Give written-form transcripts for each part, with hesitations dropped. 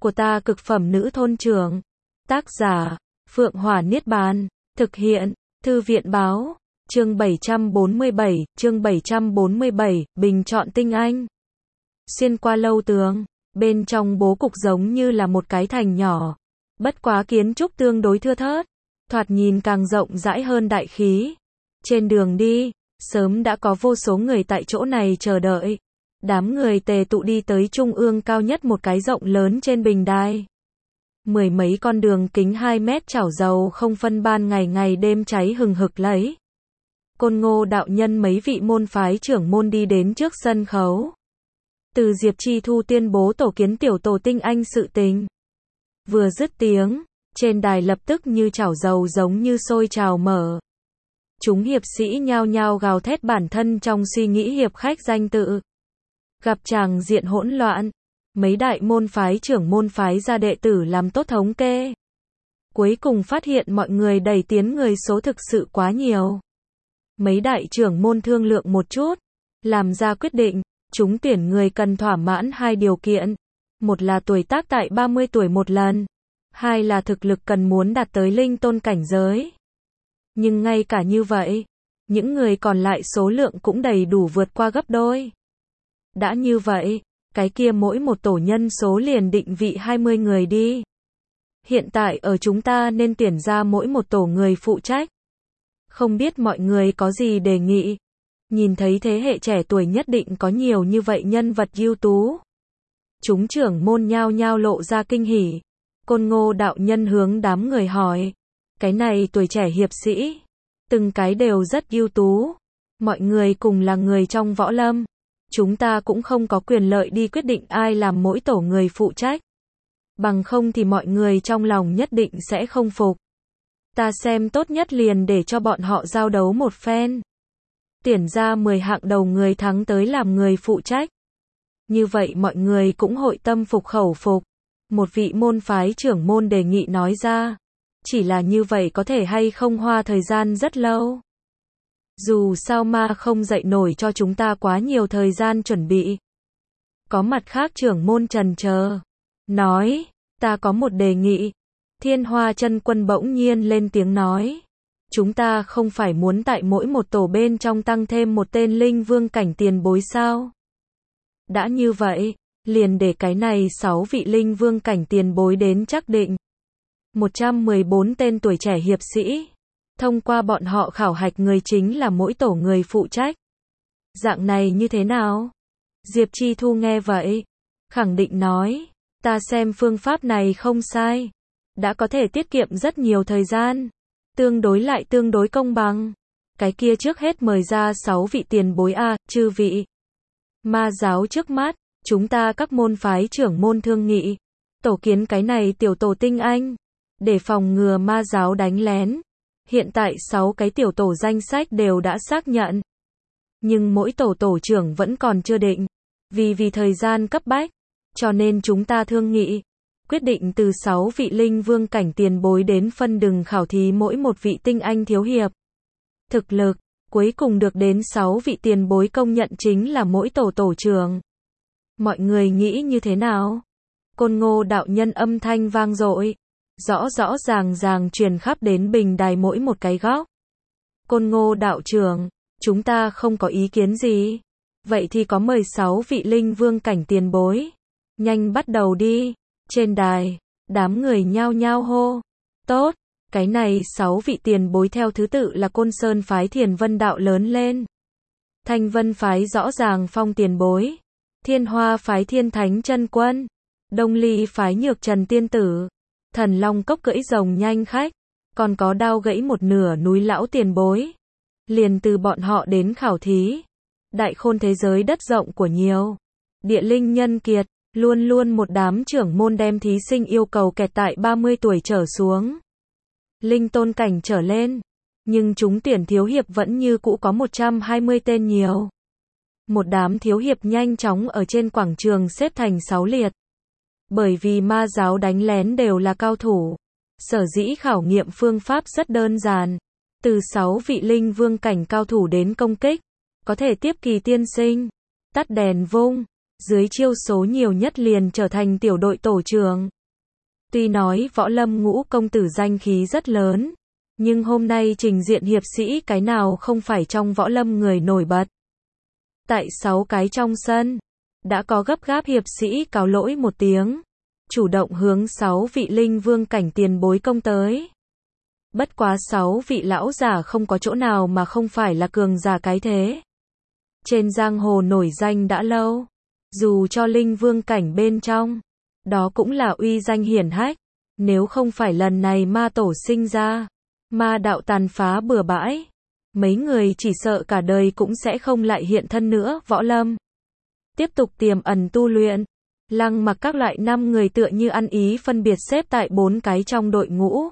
của ta cực phẩm nữ thôn trưởng. Tác giả, Phượng Hỏa Niết Bàn. Thực hiện, Thư viện Báo. Chương 747, bình chọn tinh anh. Xuyên qua lâu tường, bên trong bố cục giống như là một cái thành nhỏ. Bất quá kiến trúc tương đối thưa thớt, thoạt nhìn càng rộng rãi hơn đại khí. Trên đường đi, sớm đã có vô số người tại chỗ này chờ đợi. Đám người tề tụ đi tới trung ương cao nhất một cái rộng lớn trên bình đài. Mười mấy con đường kính 2 mét chảo dầu không phân ban ngày ngày đêm cháy hừng hực lấy. Côn Ngô đạo nhân mấy vị môn phái trưởng môn đi đến trước sân khấu. Từ Diệp Chi Thu tuyên bố tổ kiến tiểu tổ tinh anh sự tình. Vừa dứt tiếng, trên đài lập tức như chảo dầu giống như sôi trào mở. Chúng hiệp sĩ nhao nhao gào thét bản thân trong suy nghĩ hiệp khách danh tự. Gặp tràng diện hỗn loạn, mấy đại môn phái trưởng môn phái ra đệ tử làm tốt thống kê. Cuối cùng phát hiện mọi người đẩy tiến người số thực sự quá nhiều. Mấy đại trưởng môn thương lượng một chút, làm ra quyết định, chúng tuyển người cần thỏa mãn 2 điều kiện. Một là tuổi tác tại 30 tuổi một lần, 2 là thực lực cần muốn đạt tới linh tôn cảnh giới. Nhưng ngay cả như vậy, những người còn lại số lượng cũng đầy đủ vượt qua gấp đôi. Đã như vậy, cái kia mỗi một tổ nhân số liền định vị 20 người đi. Hiện tại ở chúng ta nên tuyển ra mỗi một tổ người phụ trách. Không biết mọi người có gì đề nghị. Nhìn thấy thế hệ trẻ tuổi nhất định có nhiều như vậy nhân vật ưu tú. Chúng trưởng môn nhao nhao lộ ra kinh hỉ. Côn Ngô đạo nhân hướng đám người hỏi. Cái này tuổi trẻ hiệp sĩ, từng cái đều rất ưu tú. Mọi người cùng là người trong võ lâm. Chúng ta cũng không có quyền lợi đi quyết định ai làm mỗi tổ người phụ trách. Bằng không thì mọi người trong lòng nhất định sẽ không phục. Ta xem tốt nhất liền để cho bọn họ giao đấu một phen. Tuyển ra 10 hạng đầu người thắng tới làm người phụ trách. Như vậy mọi người cũng hội tâm phục khẩu phục. Một vị môn phái trưởng môn đề nghị nói ra. Chỉ là như vậy có thể hay không hoa thời gian rất lâu. Dù sao ma không dậy nổi cho chúng ta quá nhiều thời gian chuẩn bị. Có mặt khác trưởng môn trần chờ. Nói, ta có một đề nghị. Thiên Hoa Chân Quân bỗng nhiên lên tiếng nói. Chúng ta không phải muốn tại mỗi một tổ bên trong tăng thêm một tên linh vương cảnh tiền bối sao? Đã như vậy, liền để cái này 6 vị linh vương cảnh tiền bối đến chắc định. 114 tên tuổi trẻ hiệp sĩ. Thông qua bọn họ khảo hạch người chính là mỗi tổ người phụ trách. Dạng này như thế nào? Diệp Chi Thu nghe vậy, khẳng định nói, ta xem phương pháp này không sai. Đã có thể tiết kiệm rất nhiều thời gian. Tương đối công bằng. Cái kia trước hết mời ra 6 vị tiền bối a, chư vị. Ma giáo trước mắt, chúng ta các môn phái trưởng môn thương nghị. Tổ kiến cái này tiểu tổ tinh anh. Để phòng ngừa ma giáo đánh lén. Hiện tại 6 cái tiểu tổ danh sách đều đã xác nhận. Nhưng mỗi tổ trưởng vẫn còn chưa định. Vì thời gian cấp bách. Cho nên chúng ta thương nghị. Quyết định từ 6 vị linh vương cảnh tiền bối đến phân đừng khảo thí mỗi một vị tinh anh thiếu hiệp. Thực lực, cuối cùng được đến 6 vị tiền bối công nhận chính là mỗi tổ trưởng. Mọi người nghĩ như thế nào? Côn Ngô đạo nhân âm thanh vang dội. Rõ ràng truyền khắp đến bình đài mỗi một cái góc. Côn Ngô đạo trưởng, chúng ta không có ý kiến gì. Vậy thì có mời 6 vị linh vương cảnh tiền bối. Nhanh bắt đầu đi. Trên đài, đám người nhao nhao hô. Tốt, cái này 6 vị tiền bối theo thứ tự là Côn Sơn phái Thiền Vân đạo lớn lên. Thanh Vân phái rõ ràng phong tiền bối. Thiên Hoa phái Thiên Thánh Chân Quân. Đông Ly phái Nhược Trần Tiên Tử. Thần Long cốc cưỡi rồng nhanh khách. Còn có đao gãy một nửa núi lão tiền bối. Liền từ bọn họ đến khảo thí. Đại khôn thế giới đất rộng của nhiều. Địa linh nhân kiệt. Luôn một đám trưởng môn đem thí sinh yêu cầu kẹt tại 30 tuổi trở xuống. Linh tôn cảnh trở lên. Nhưng chúng tuyển thiếu hiệp vẫn như cũ có 120 tên nhiều. Một đám thiếu hiệp nhanh chóng ở trên quảng trường xếp thành 6 liệt. Bởi vì ma giáo đánh lén đều là cao thủ. Sở dĩ khảo nghiệm phương pháp rất đơn giản. Từ 6 vị linh vương cảnh cao thủ đến công kích. Có thể tiếp kỳ tiên sinh. Tắt đèn vung. dưới chiêu số nhiều nhất liền trở thành tiểu đội tổ trưởng. Tuy nói võ lâm ngũ công tử danh khí rất lớn, nhưng hôm nay trình diện hiệp sĩ cái nào không phải trong võ lâm người nổi bật. Tại 6 cái trong sân, đã có gấp gáp hiệp sĩ cáo lỗi một tiếng, chủ động hướng 6 vị linh vương cảnh tiền bối công tới. Bất quá 6 vị lão giả không có chỗ nào mà không phải là cường giả cái thế. Trên giang hồ nổi danh đã lâu, dù cho linh vương cảnh bên trong, đó cũng là uy danh hiển hách, nếu không phải lần này ma tổ sinh ra, ma đạo tàn phá bừa bãi, mấy người chỉ sợ cả đời cũng sẽ không lại hiện thân nữa. Võ lâm tiếp tục tiềm ẩn tu luyện, Lăng Mặc các loại 5 người tựa như ăn ý phân biệt xếp tại 4 cái trong đội ngũ.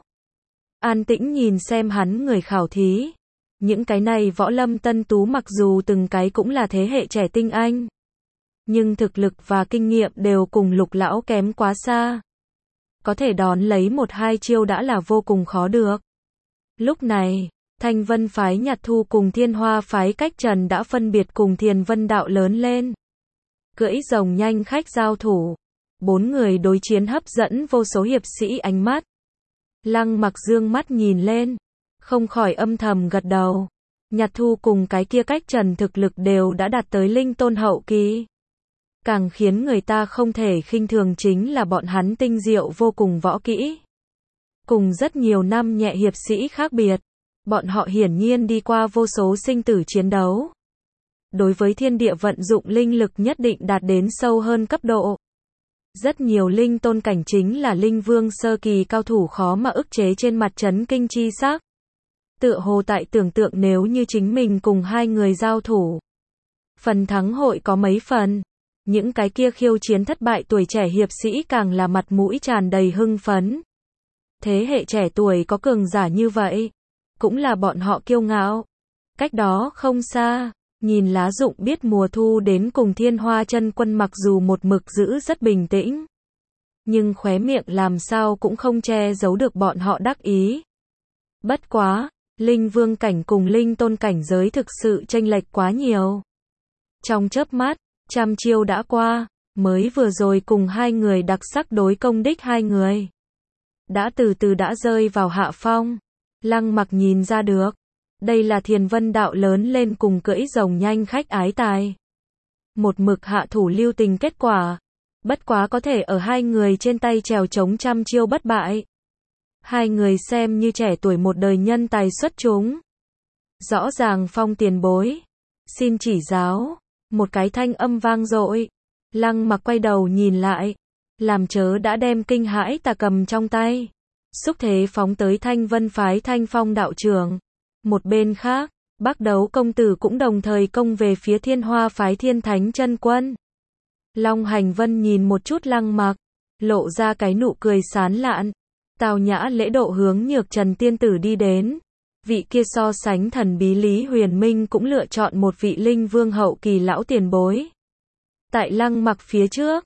An tĩnh nhìn xem hắn người khảo thí. Những cái này võ lâm tân tú mặc dù từng cái cũng là thế hệ trẻ tinh anh, nhưng thực lực và kinh nghiệm đều cùng Lục lão kém quá xa. Có thể đón lấy 1-2 chiêu đã là vô cùng khó được. Lúc này, Thanh Vân phái Nhật Thu cùng Thiên Hoa phái Cách Trần đã phân biệt cùng Thiền Vân đạo lớn lên. Cưỡi rồng nhanh khách giao thủ. 4 người đối chiến hấp dẫn vô số hiệp sĩ ánh mắt. Lăng Mặc dương mắt nhìn lên, không khỏi âm thầm gật đầu. Nhật Thu cùng cái kia Cách Trần thực lực đều đã đạt tới linh tôn hậu kỳ. Càng khiến người ta không thể khinh thường chính là bọn hắn tinh diệu vô cùng võ kỹ. Cùng rất nhiều năm nhẹ hiệp sĩ khác biệt, bọn họ hiển nhiên đi qua vô số sinh tử chiến đấu. Đối với thiên địa vận dụng linh lực nhất định đạt đến sâu hơn cấp độ. Rất nhiều linh tôn cảnh chính là linh vương sơ kỳ cao thủ khó mà ức chế trên mặt chấn kinh chi sắc. Tựa hồ tại tưởng tượng nếu như chính mình cùng 2 người giao thủ, phần thắng hội có mấy phần. Những cái kia khiêu chiến thất bại tuổi trẻ hiệp sĩ càng là mặt mũi tràn đầy hưng phấn. Thế hệ trẻ tuổi có cường giả như vậy, cũng là bọn họ kiêu ngạo. Cách đó không xa, nhìn lá rụng biết mùa thu đến cùng Thiên Hoa chân quân mặc dù một mực giữ rất bình tĩnh, nhưng khóe miệng làm sao cũng không che giấu được bọn họ đắc ý. Bất quá, linh vương cảnh cùng linh tôn cảnh giới thực sự chênh lệch quá nhiều. Trong chớp mắt, 100 chiêu đã qua, mới vừa rồi cùng 2 người đặc sắc đối công đích 2 người. Đã từ từ đã rơi vào hạ phong. Lăng Mặc nhìn ra được, đây là Thiền Vân đạo lớn lên cùng cưỡi rồng nhanh khách ái tài. Một mực hạ thủ lưu tình kết quả. Bất quá có thể ở 2 người trên tay trèo chống 100 chiêu bất bại. 2 người xem như trẻ tuổi một đời nhân tài xuất chúng. Rõ ràng Phong tiền bối, xin chỉ giáo. Một cái thanh âm vang dội. Lăng Mặc quay đầu nhìn lại, làm chớ đã đem kinh hãi tà cầm trong tay, xúc thế phóng tới Thanh Vân phái Thanh Phong đạo trưởng. Một bên khác, Bắc Đấu công tử cũng đồng thời công về phía Thiên Hoa phái Thiên Thánh chân quân. Long Hành Vân nhìn một chút Lăng Mặc, lộ ra cái nụ cười sán lạn, tào nhã lễ độ hướng Nhược Trần tiên tử đi đến. Vị kia so sánh thần bí Lý Huyền Minh cũng lựa chọn một vị linh vương hậu kỳ lão tiền bối. Tại Lăng Mặc phía trước,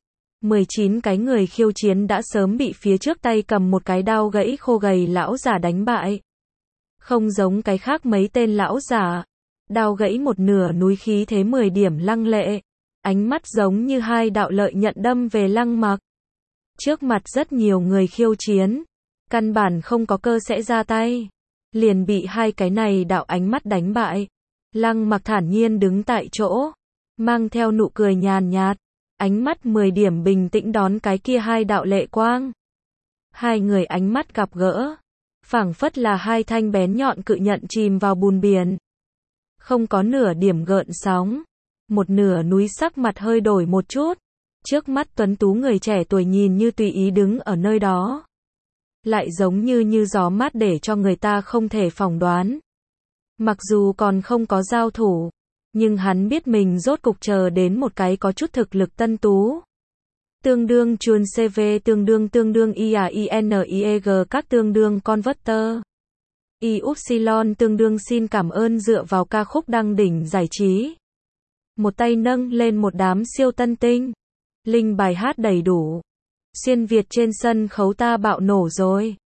19 cái người khiêu chiến đã sớm bị phía trước tay cầm một cái đao gãy khô gầy lão giả đánh bại. Không giống cái khác mấy tên lão giả, đao gãy một nửa núi khí thế 10 điểm lăng lệ, ánh mắt giống như 2 đạo lợi nhận đâm về Lăng Mặc. Trước mặt rất nhiều người khiêu chiến, căn bản không có cơ sẽ ra tay, liền bị 2 cái này đạo ánh mắt đánh bại. Lăng Mặc thản nhiên đứng tại chỗ, mang theo nụ cười nhàn nhạt, ánh mắt 10 điểm bình tĩnh đón cái kia 2 đạo lệ quang. 2 người ánh mắt gặp gỡ, phảng phất là 2 thanh bén nhọn cự nhận chìm vào bùn biển. Không có nửa điểm gợn sóng, một nửa núi sắc mặt hơi đổi một chút, trước mắt tuấn tú người trẻ tuổi nhìn như tùy ý đứng ở nơi đó, lại giống như gió mát để cho người ta không thể phỏng đoán. Mặc dù còn không có giao thủ, nhưng hắn biết mình rốt cục chờ đến một cái có chút thực lực tân tú. Tương đương chuồn CV tương đương IAINIEG các tương đương converter. Y-Upsilon tương đương xin cảm ơn dựa vào ca khúc đăng đỉnh giải trí. Một tay nâng lên một đám siêu tân tinh. Linh bài hát đầy đủ. Xuyên Việt trên sân khấu ta bạo nổ rồi.